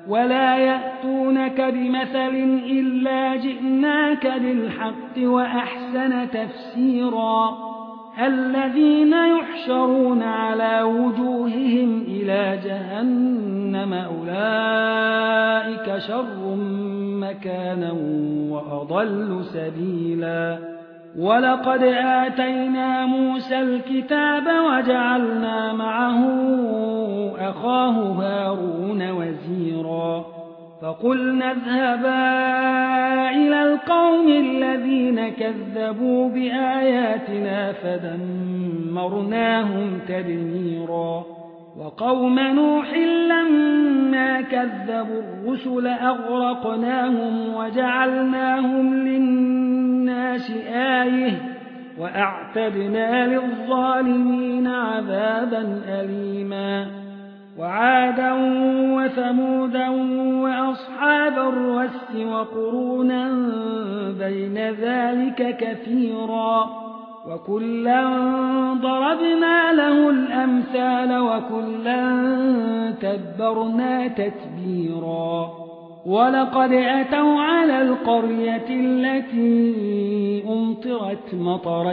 ولا يأتونك بمثل إلا جئناك بالحق وأحسن تفسيرا الذين يحشرون على وجوههم إلى جهنم أولئك شر مكانا وأضل سبيلا ولقد آتينا موسى الكتاب وجعلنا معه أخاه هارون وزيرا فقلنا اذهبا إلى القوم الذين كذبوا بآياتنا فدمرناهم تدميرا وقوم نوح لما كذبوا الرسل أغرقناهم وجعلناهم للناس آية وأعتدنا للظالمين عذابا أليما وعادا وثمودا وأصحاب الرس وقرونا بين ذلك كثيرا وكلا ضربنا له الأمثال وكلا تبرنا تتبيرا ولقد أتوا على القرية التي أمطرت مطر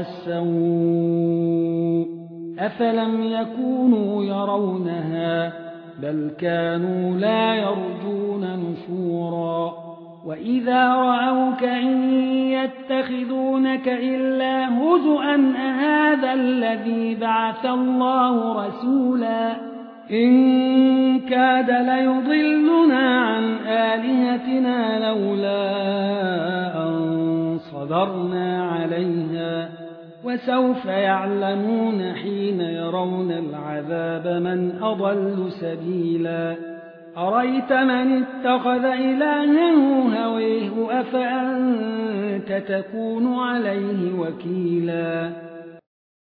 السوء أفلم يكونوا يرونها بل كانوا لا يرجون نشورا وإذا رأوك إن يتخذونك إلا هزؤا أهذا الذي بعث الله رسولا إن كاد ليضلنا عن آلهتنا لولا أن صبرنا عليها وسوف يعلمون حين يرون العذاب من أضل سبيلا أريت من اتخذ إلهه هويه أفأنت تكون عليه وكيلا